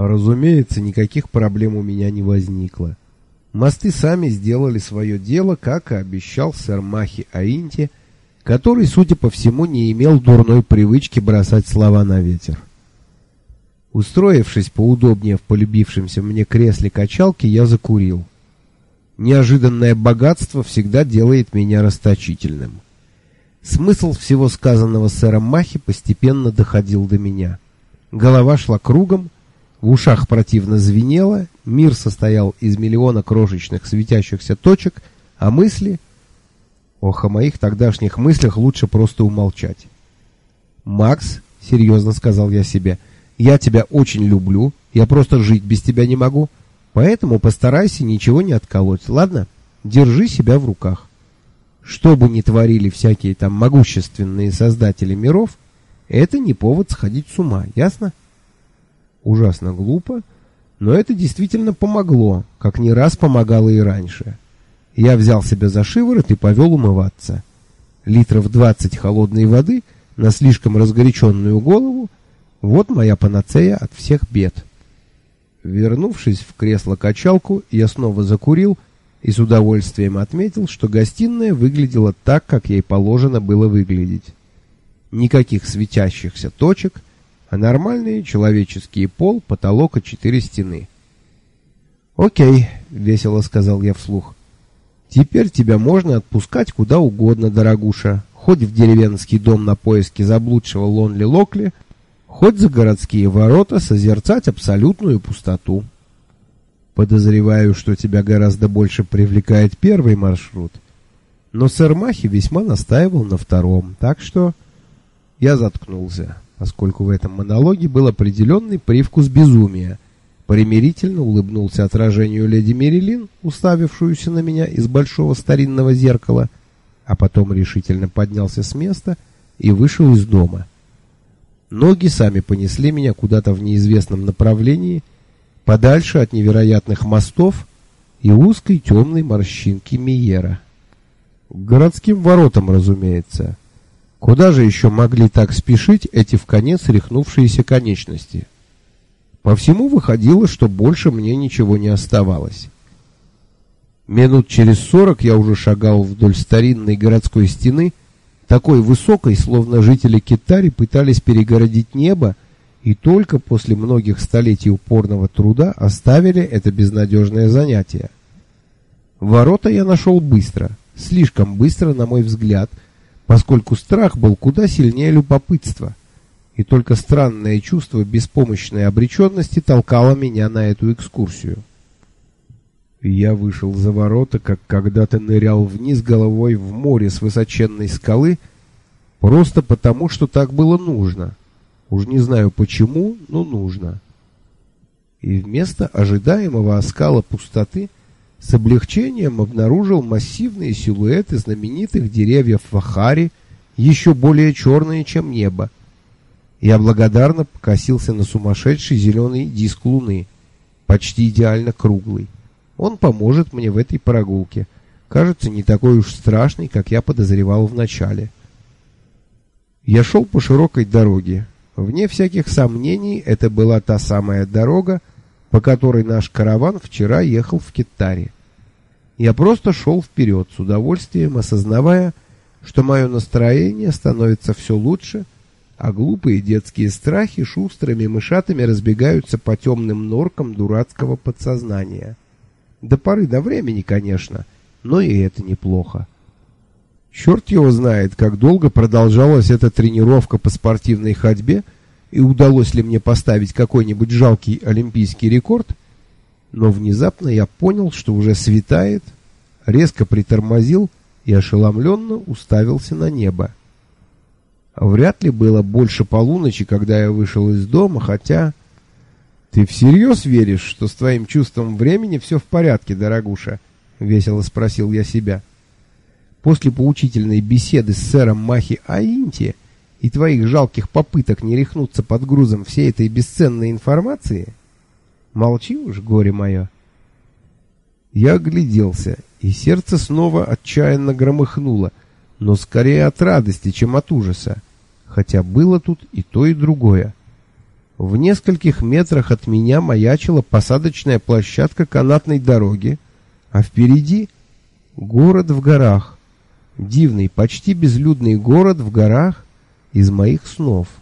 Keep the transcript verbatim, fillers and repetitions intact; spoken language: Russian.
Разумеется, никаких проблем у меня не возникло. Мосты сами сделали свое дело, как и обещал сэр Махи Аинти, который, судя по всему, не имел дурной привычки бросать слова на ветер. Устроившись поудобнее в полюбившемся мне кресле качалки, я закурил. Неожиданное богатство всегда делает меня расточительным. Смысл всего сказанного сэром Махи постепенно доходил до меня. Голова шла кругом, в ушах противно звенело, мир состоял из миллиона крошечных светящихся точек, а мысли... Ох, о моих тогдашних мыслях лучше просто умолчать. «Макс», — серьезно сказал я себе, — «я тебя очень люблю, я просто жить без тебя не могу, поэтому постарайся ничего не отколоть, ладно? Держи себя в руках. Что бы ни творили всякие там могущественные создатели миров, это не повод сходить с ума, ясно?» Ужасно глупо, но это действительно помогло, как не раз помогало и раньше. Я взял себя за шиворот и повел умываться. Литров двадцать холодной воды на слишком разгоряченную голову — вот моя панацея от всех бед. Вернувшись в кресло-качалку, я снова закурил и с удовольствием отметил, что гостиная выглядела так, как ей положено было выглядеть. Никаких светящихся точек, а нормальный человеческий пол, потолок и четыре стены. «Окей», — весело сказал я вслух. «Теперь тебя можно отпускать куда угодно, дорогуша. Хоть в деревенский дом на поиски заблудшего Лонли-Локли, хоть за городские ворота созерцать абсолютную пустоту. Подозреваю, что тебя гораздо больше привлекает первый маршрут, но сэр Махи весьма настаивал на втором, так что...» Я заткнулся, поскольку в этом монологе был определенный привкус безумия. Примирительно улыбнулся отражению леди Мерилин, уставившуюся на меня из большого старинного зеркала, а потом решительно поднялся с места и вышел из дома. Ноги сами понесли меня куда-то в неизвестном направлении, подальше от невероятных мостов и узкой темной морщинки Миера. К городским воротам, разумеется. Куда же еще могли так спешить эти вконец рехнувшиеся конечности? По всему выходило, что больше мне ничего не оставалось. Минут через сорок я уже шагал вдоль старинной городской стены, такой высокой, словно жители Китари пытались перегородить небо, и только после многих столетий упорного труда оставили это безнадежное занятие. Ворота я нашел быстро, слишком быстро, на мой взгляд, поскольку страх был куда сильнее любопытства, и только странное чувство беспомощной обреченности толкало меня на эту экскурсию. Я вышел за ворота, как когда-то нырял вниз головой в море с высоченной скалы, просто потому, что так было нужно. Уж не знаю почему, но нужно. И вместо ожидаемого оскала пустоты с облегчением обнаружил массивные силуэты знаменитых деревьев Вахари, еще более черные, чем небо. Я благодарно покосился на сумасшедший зеленый диск луны, почти идеально круглый. Он поможет мне в этой прогулке. Кажется, не такой уж страшный, как я подозревал вначале. Я шел по широкой дороге. Вне всяких сомнений, это была та самая дорога, по которой наш караван вчера ехал в Китари. Я просто шел вперед, с удовольствием осознавая, что мое настроение становится все лучше, а глупые детские страхи шустрыми мышатами разбегаются по темным норкам дурацкого подсознания. До поры до времени, конечно, но и это неплохо. Черт его знает, как долго продолжалась эта тренировка по спортивной ходьбе, и удалось ли мне поставить какой-нибудь жалкий олимпийский рекорд, но внезапно я понял, что уже светает, резко притормозил и ошеломленно уставился на небо. Вряд ли было больше полуночи, когда я вышел из дома, хотя... «Ты всерьез веришь, что с твоим чувством времени все в порядке, дорогуша?» — весело спросил я себя. «После поучительной беседы с сэром Махи Аинти и твоих жалких попыток не рехнуться под грузом всей этой бесценной информации? Молчи уж, горе мое!» Я огляделся, и сердце снова отчаянно громыхнуло, но скорее от радости, чем от ужаса, хотя было тут и то, и другое. В нескольких метрах от меня маячила посадочная площадка канатной дороги, а впереди город в горах. Дивный, почти безлюдный город в горах из моих снов.